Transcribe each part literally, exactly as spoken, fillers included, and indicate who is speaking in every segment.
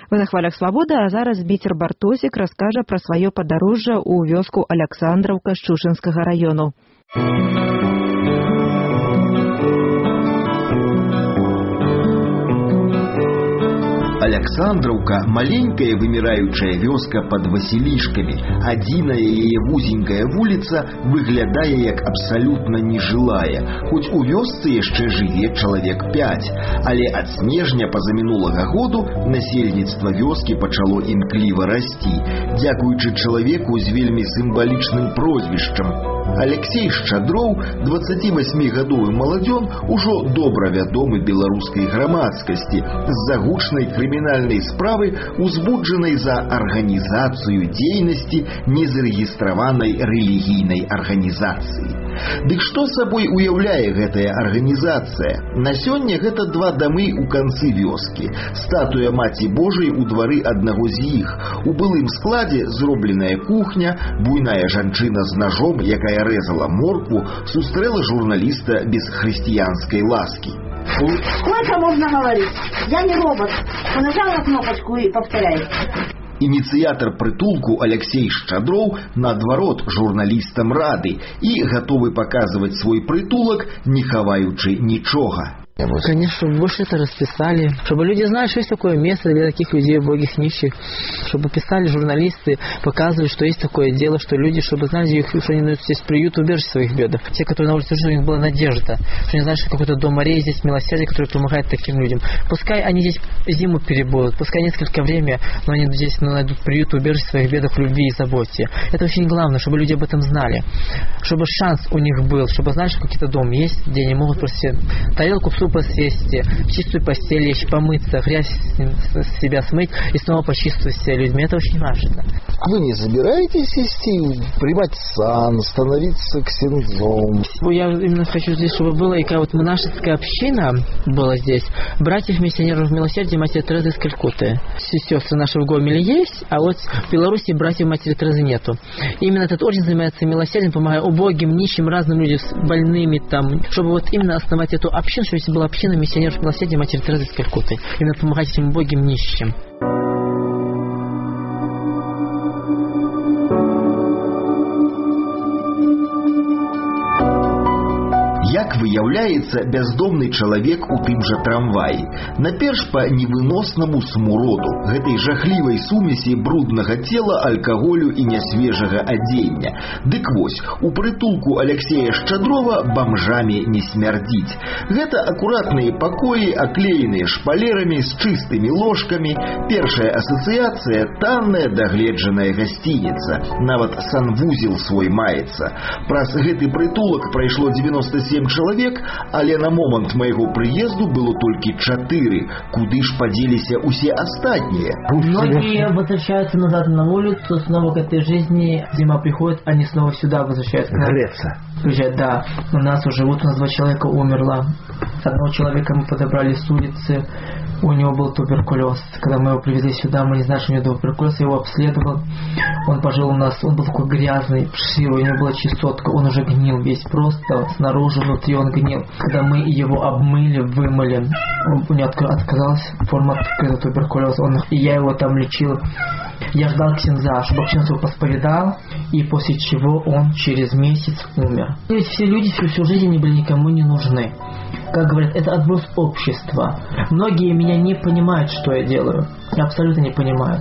Speaker 1: Вы на хвалях свабоды, а зараз Біцер Бартосік раскажа пра сваё падарожжа ў вёску Аляксандраўка Шчучынскага раёну.
Speaker 2: Аляксандраўка – маленькая вымираючая вёска под Васілішкамі. Адзіная яе вузенькая вуліца выглядае як абсалютна нежылая, хоць у вёсцы яшчэ жыве чалавек пяць. Але ад снежня пазамінулага году насельніцтва вёскі пачало імкліва расці, дзякуючы чалавеку з вельмі сімвалічным прозвішчам. Алексей Шчадроў, дваццацівасьмігадовы маладзён, ужо добра вядомы беларускай грамадскасці з-за гучнай крымінальнай справы, узбуджанай за арганізацыю дзейнасці незарэгістраванай рэлігійнай арганізацыі. Дык што сабой уяўляе гэтая арганізацыя? На сёння гэта два дамы ў канцы вёскі. Статуя Маці Божай у двары аднаго з іх. У былым складзе зробленая кухня, буйная жанчына з ножом, якая рэзала моркву, сустрэла журналіста без хрысціянскай ласкі.
Speaker 3: Сколько можно говорить? Я не робот. Нажала кнопочку и повторяй.
Speaker 2: Ініцыятар прытулку Алексей Шчадроў, наадварот, журналістам рады і гатовы паказваць свой прытулак, не хаваючы нічога.
Speaker 4: Конечно, больше это расписали, чтобы люди знали, что есть такое место для таких людей, убогих, нищих, чтобы писали журналисты, показывали, что есть такое дело, что люди, чтобы знали, что они найдут здесь приют, убежище в своих бедах. Те, которые на улице живут, у них была надежда, что они знают, что какой-то дом Марии, здесь милосердие, которое помогает таким людям. Пускай они здесь зиму перебудут, пускай несколько времени, но они здесь найдут приют, убежище в своих бедах, любви и заботе. Это очень главное, чтобы люди об этом знали, чтобы шанс у них был, чтобы знали, что какой-то дом есть, где они могут просто тарелку супа съесть, чистую постель лечь, помыться, грязь с себя смыть и снова почувствовать себя людьми. Это очень важно.
Speaker 5: А вы не собираетесь вести, принимать сан, становиться ксензом?
Speaker 4: Я именно хочу здесь, чтобы было, и как вот монашеская община была здесь, братьев миссионеров милосердия Матери Терезы из Калькутты. Сестры наши в Гомеле есть, а вот в Беларуси братьев Матери Терезы нету. И именно этот орден занимается милосердием, помогая убогим, нищим, разным людям, больными там, чтобы вот именно основать эту общину, чтобы здесь была община миссионеров милосердия Матери Терезы из Калькутты. Именно помогать этим убогим, нищим.
Speaker 2: Як выяўляецца, бяздомны чалавек у тым жа трамваі. Наперш па невыноснаму смуроду, гэтай жахлівай сумесі бруднага цела, алкаголю і нясвежага адзення. Дык вось, у прытулку Алексея Шчадрова бамжамі не смярдзіць. Гэта акуратныя пакоі, аклееныя шпалерамі з чыстымі ложкамі. Першая асацыяцыя – танная дагледжаная гасцініца. Нават санвузел свой маецца. Праз гэты прытулак прайшло дзевяноста сем чалавек, але на момант майго прыезду было толькі чатыры. Куды ж падзеліся усе астатнія?
Speaker 4: Многие возвращаются назад на улицу, снова к этой жизни. Зима приходит, они снова сюда возвращаются.
Speaker 5: Греться.
Speaker 4: Приезжают, да. У нас уже вот у нас два человека умерло. Одного человека мы подобрали с улицы. У него был туберкулез. Когда мы его привезли сюда, мы не знали, что у него туберкулез. Я его обследовал. Он пожил у нас, он был такой грязный, вшивый, у него была чесотка. Он уже гнил весь просто. Снаружи, внутри он гнил. Когда мы его обмыли, вымыли, у него отказалась форма туберкулеза. Он, и я его там лечил. Я ждал ксенза, чтобы ксенз его посповедал, и после чего он через месяц умер. Ведь все люди всю, всю жизнь не были никому не нужны. Как говорят, это отброс общества. Многие меня не понимают, что я делаю. Абсолютно не понимают.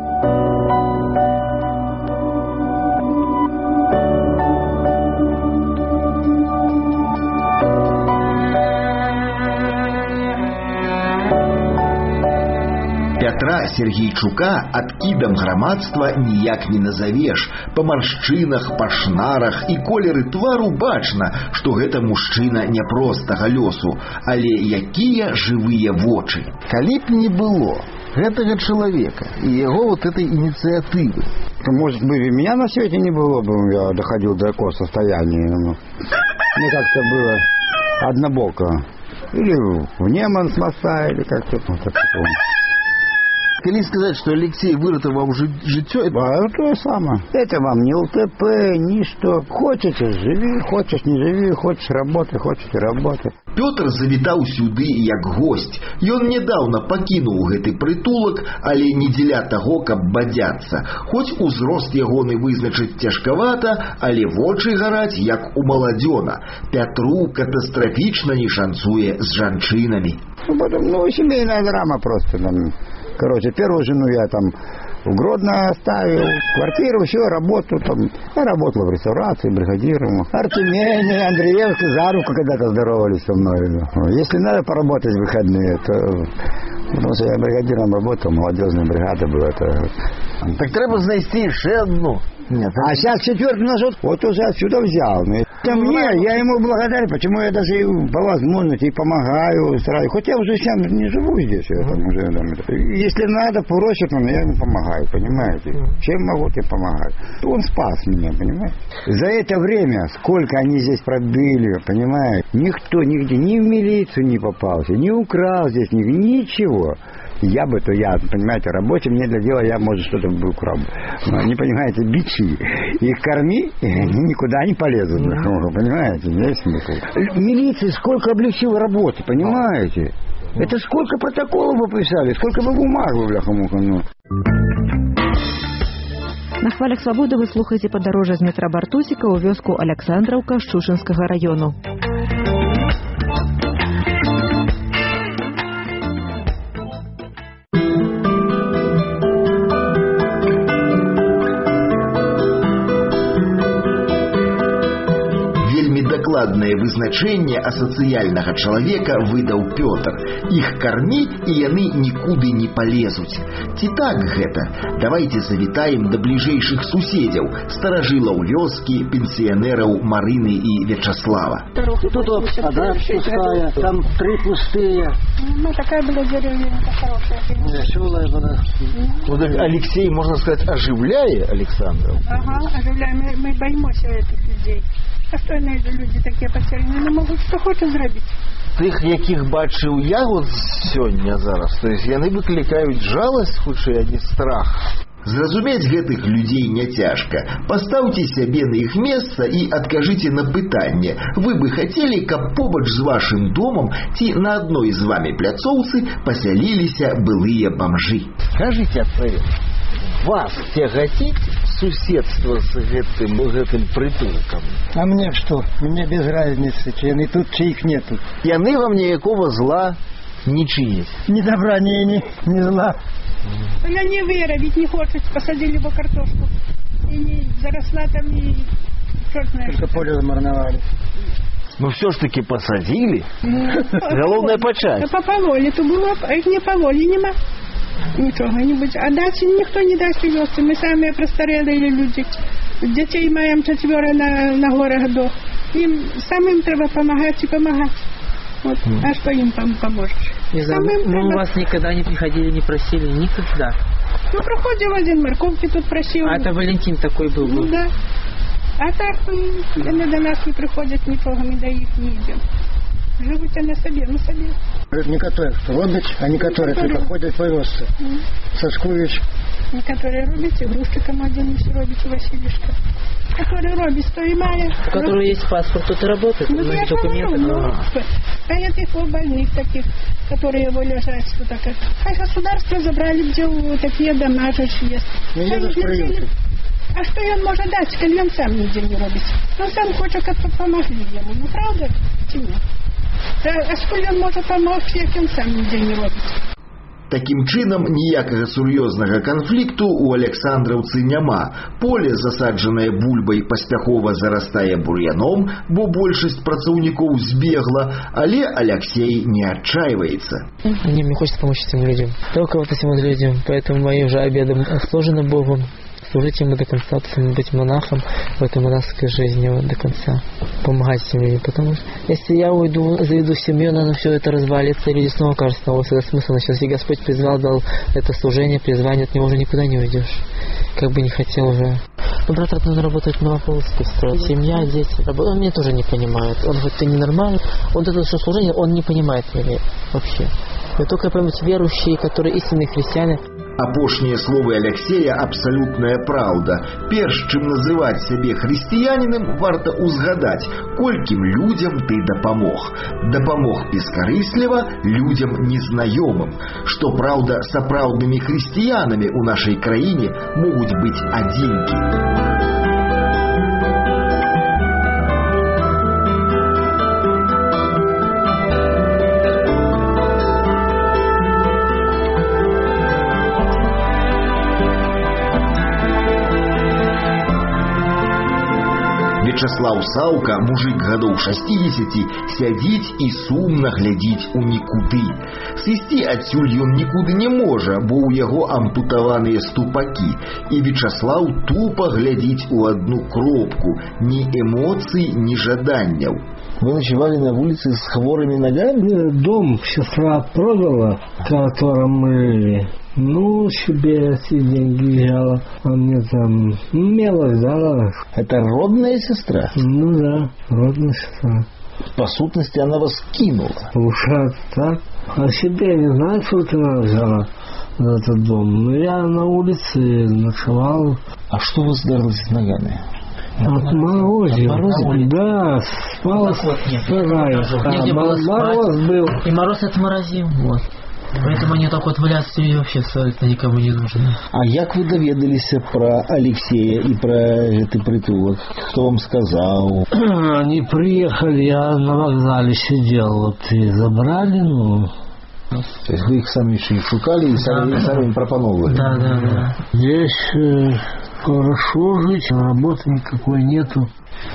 Speaker 2: Пятра Сергейчука адкідам грамадства ніяк не назавеш. Па маршчынах, па шнарах і колеры твару бачна, што гэта мужчына няпростага лёсу, але якія жывыя вочы.
Speaker 5: Калі б не было гэтага чалавека і яго вот этой инициативы, то, может быть, и меня на свете не было бы, я доходил до такого состояния. Ну, мне как-то было однобоко. Или в Неман с моста, или как-то вот такое.
Speaker 2: Коли сказать, что Алексей выратовал житё, это...
Speaker 5: А это то самое. Это вам не ЛТП, ни что. Хочешь, живи, хочешь, не живи, хочешь, работай, хочешь, работай.
Speaker 2: Пётр завітаў сюды як госць. Ён нядаўна пакінуў гэты прытулак, але не дзеля таго, каб бадзяцца. Хоць узрост ягоны вызначыць цяжкавата, але вочы гараць, як у маладзёна. Пятру катастрафічна не шанцуе з жанчынамі.
Speaker 5: Ну, потом, ну, семейная драма просто. Там. Короче, первую жену я там в Гродно оставил, квартиру, все, работу там. Я работала в реставрации, бригадиром. Артемий, Андреевский за руку когда-то здоровались со мной. Если надо поработать в выходные, то... Потому что я бригадиром работал, молодежная бригада была. Это...
Speaker 2: Так треба знайти еще одну.
Speaker 5: Нет, а сейчас четвертый наш вот уже отсюда взял. Это мне, я ему благодарен, почему я даже по возможности и помогаю сразу. Хотя я уже сам не живу здесь. Я там уже, там, если надо, просит он, я ему помогаю, понимаете? Чем могу, тем помогаю. Он спас меня, понимаете? За это время, сколько они здесь пробили, понимаете? Никто нигде, ни в милицию не попался, не украл здесь, ни, ничего. Я бы, то я, понимаете, рабочий, мне для дела, я, может, что-то бы украл. Но они, понимаете, бичи. Их корми, и они никуда не полезут. Mm-hmm. Понимаете, есть смысл. Милиция сколько облегчила работы, понимаете? Mm-hmm. Это сколько протоколов вы писали, сколько вы бумаг вы, бляха-муха, ну.
Speaker 1: На хвалях свабоды вы слухаеце падарожжа з метра Бартусіка ў вёску Аляксандраўка Шчушынскага раёну.
Speaker 2: Дакладнае вызначэнне асацыяльнага чалавека выдаў Пётр. Іх кармі, і яны нікуды не палезуць. Ці так гэта? Давайте завітаем да бліжэйшых суседзяў, старажылаў вёскі, пенсіянераў Марыны і Вячаслава.
Speaker 6: Тут вот одна пустая, там три пустые.
Speaker 7: Ну, такая была деревенька хорошая.
Speaker 6: Веселая была.
Speaker 2: Вот Алексей, можно сказать, оживляя Александров.
Speaker 7: Ага, оживляем. Мы, мы боимся этих людей. Достойные люди такие потеряны, не могут что хочешь зробить.
Speaker 2: Тых, якіх бачыў я вот сёння зараз, то есть яны выклікаюць жаласць, хутчэй, а не страх. Зразумець гэтых людзей няцяжка. Пастаўце сябе на іх месца і адкажыце на пытанне. Вы бы хацелі, каб побач з вашым домам ці на адной з вамі пляцоўцы пасяліліся былыя бамжы? Скажыце адпавед. Вас тяготит суседство с гэтым, гэтым притулком?
Speaker 6: А мне что? Мне без разницы, чьи тут, чьих нету.
Speaker 2: Яны вам никакого зла не чиють?
Speaker 6: Ни добра, ни, ни, ни зла.
Speaker 7: Она не выровить не хочет, посадили бы картошку. И не заросла там, и черт знает.
Speaker 6: Только поле замарновали.
Speaker 2: Ну все ж таки посадили. Головне почать.
Speaker 7: По поволі, то було, а їх не по волі нема. Нічого-небудь. А дальше ніхто не дасть вёсці. Мы сами простарелые люди. Детей маем четверо на, на горе годов. Им самим треба помогать и помогать. Вот. Mm. А что им пом- поможешь?
Speaker 4: Не знаю, мы треба... у вас никогда не приходили, не просили, никогда.
Speaker 7: Ну, проходил один, морковки тут просил.
Speaker 4: А это Валентин такой был.
Speaker 7: Ну, да. А так, они до нас не приходят, ничего, мы до их не идем. Живут на себе, на себе.
Speaker 6: Некоторые робят, а некоторые только ходят по вёсці. Mm. Соскують.
Speaker 7: Некоторые робят, игрушкам один не робит, Василишка. Которые робят, что и мая.
Speaker 4: У которого есть паспорт, тут и работает,
Speaker 7: ну,
Speaker 4: но документы.
Speaker 7: Ну, но... А этих больных таких, которые его лежат, что такое. А государство забрали, где такие дома же есть. А что он может дать, коли он сам нигде не робит? Он сам хочет, как помогли ему. Ну, правда? Чи нет? А сколь он может помочь, як он сам нигде не робит?
Speaker 2: Таким чынам, ніякага сур'ёзнага канфлікту у Аляксандраўцы няма. Поле, засаджанае бульбай, паспяхова зарастае бур'яном, бо большасць працаўнікоў збегла, але Алексей не отчаивается.
Speaker 4: Не, мне хочется помочь этим людям. Только вот этим людям. Поэтому мои уже обеды сложены Богом. Служить ему до конца, быть монахом в этой монашеской жизни вот, до конца. Помогать семье. Потому что если я уйду, заведу семью, наверное, все это развалится, и люди снова кажется, что вот это смысл начался. Если Господь призвал, дал это служение, призвание, от него уже никуда не уйдешь. Как бы не хотел уже. Ну, брат, надо работать на Новополоцке, строить семья, дети. Он меня тоже не понимает. Он говорит, ты ненормальный. Он это все служение, он не понимает меня вообще. Но только поймут верующие, которые истинные христиане.
Speaker 2: Апошнія словы Алексея абсалютная праўда. Перш чым называць сябе хрысціянінам, варта ўзгадаць, колькім людзям ты дапамог. Дапамог бескарысліва людзям незнаёмым. Што праўда, сапраўднымі хрысціянамі ў нашай краіне могуць быць адзінкі. Вячаслаў Саўка, мужик гадоў шасцідзесяці, сядзіць і сумна глядзіць у нікуды. Сысці адсюль ён нікуды не можа, бо ў яго ампутаваныя ступакі. І Вячаслаў тупа глядзіць у одну кропку. Ні эмоцый, ні жаданняў.
Speaker 6: Вы ночевали на улице с хворыми ногами?
Speaker 8: Дом сестра продала, в котором мы жили. Ну, себе эти деньги взяла. А мне там мелочь дала.
Speaker 6: Это родная сестра?
Speaker 8: Ну да, родная сестра.
Speaker 6: По сутности она вас кинула.
Speaker 8: Уж так. А себе не знаю, сколько она взяла за этот дом. Но я на улице ночевал.
Speaker 6: А что вы сделали с ногами?
Speaker 8: От морозил. Да, спал сырая.
Speaker 4: А,
Speaker 8: мороз был.
Speaker 4: И мороз отморозил. Вот. Поэтому они так вот валяться и вообще абсолютно никому не нужны.
Speaker 6: А як вы доведались про Алексея и про этот притулок? Кто вам сказал?
Speaker 8: Они приехали, я на вокзале сидел, вот и забрали, ну...
Speaker 6: То есть вы их сами шукали и сами, да, сами им пропановывали?
Speaker 8: Да, да, да. Здесь э, хорошо жить, работы никакой нету.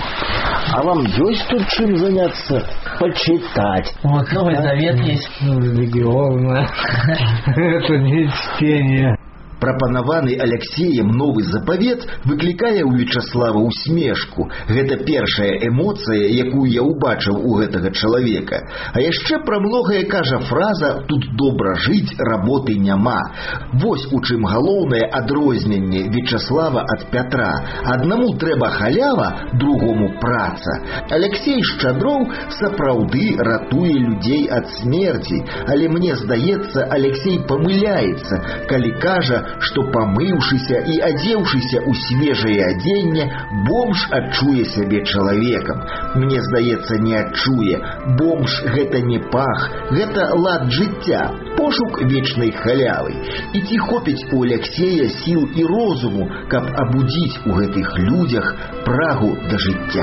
Speaker 6: А вам есть тут чем заняться? Почитать.
Speaker 4: Вот Новый Завет есть.
Speaker 8: Религиозно. Это не чтение.
Speaker 2: Прапанаваны Алексеем новы запавет выклікае ў Вячаслава усмешку. Гэта першая эмоцыя, якую я ўбачыў у гэтага чалавека. А яшчэ пра многае кажа фраза «тут добра жыць, работы няма». Вось у чым галоўнае адрозненне Вячаслава ад Пятра. Аднаму трэба халява, другому праца. Алексей Шчадроў сапраўды ратуе людзей ад смерці, але мне здаецца, Алексей памыляецца, калі кажа, што памыўшыся і адзеўшыся ў свежае адзенне, бомж адчуе сябе чалавекам. Мне здаецца, не адчуе. Бомж — гэта не пах, гэта лад жыцця, пошук вечнай халявы. І ці хопіць у Алексея сіл і розуму, каб абудзіць у гэтых людзях прагу да жыцця.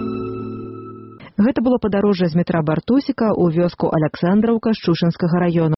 Speaker 1: Гэта было падарожжа з метра Бартусіка ў вёску Аляксандраўка Шчушынскага раёну.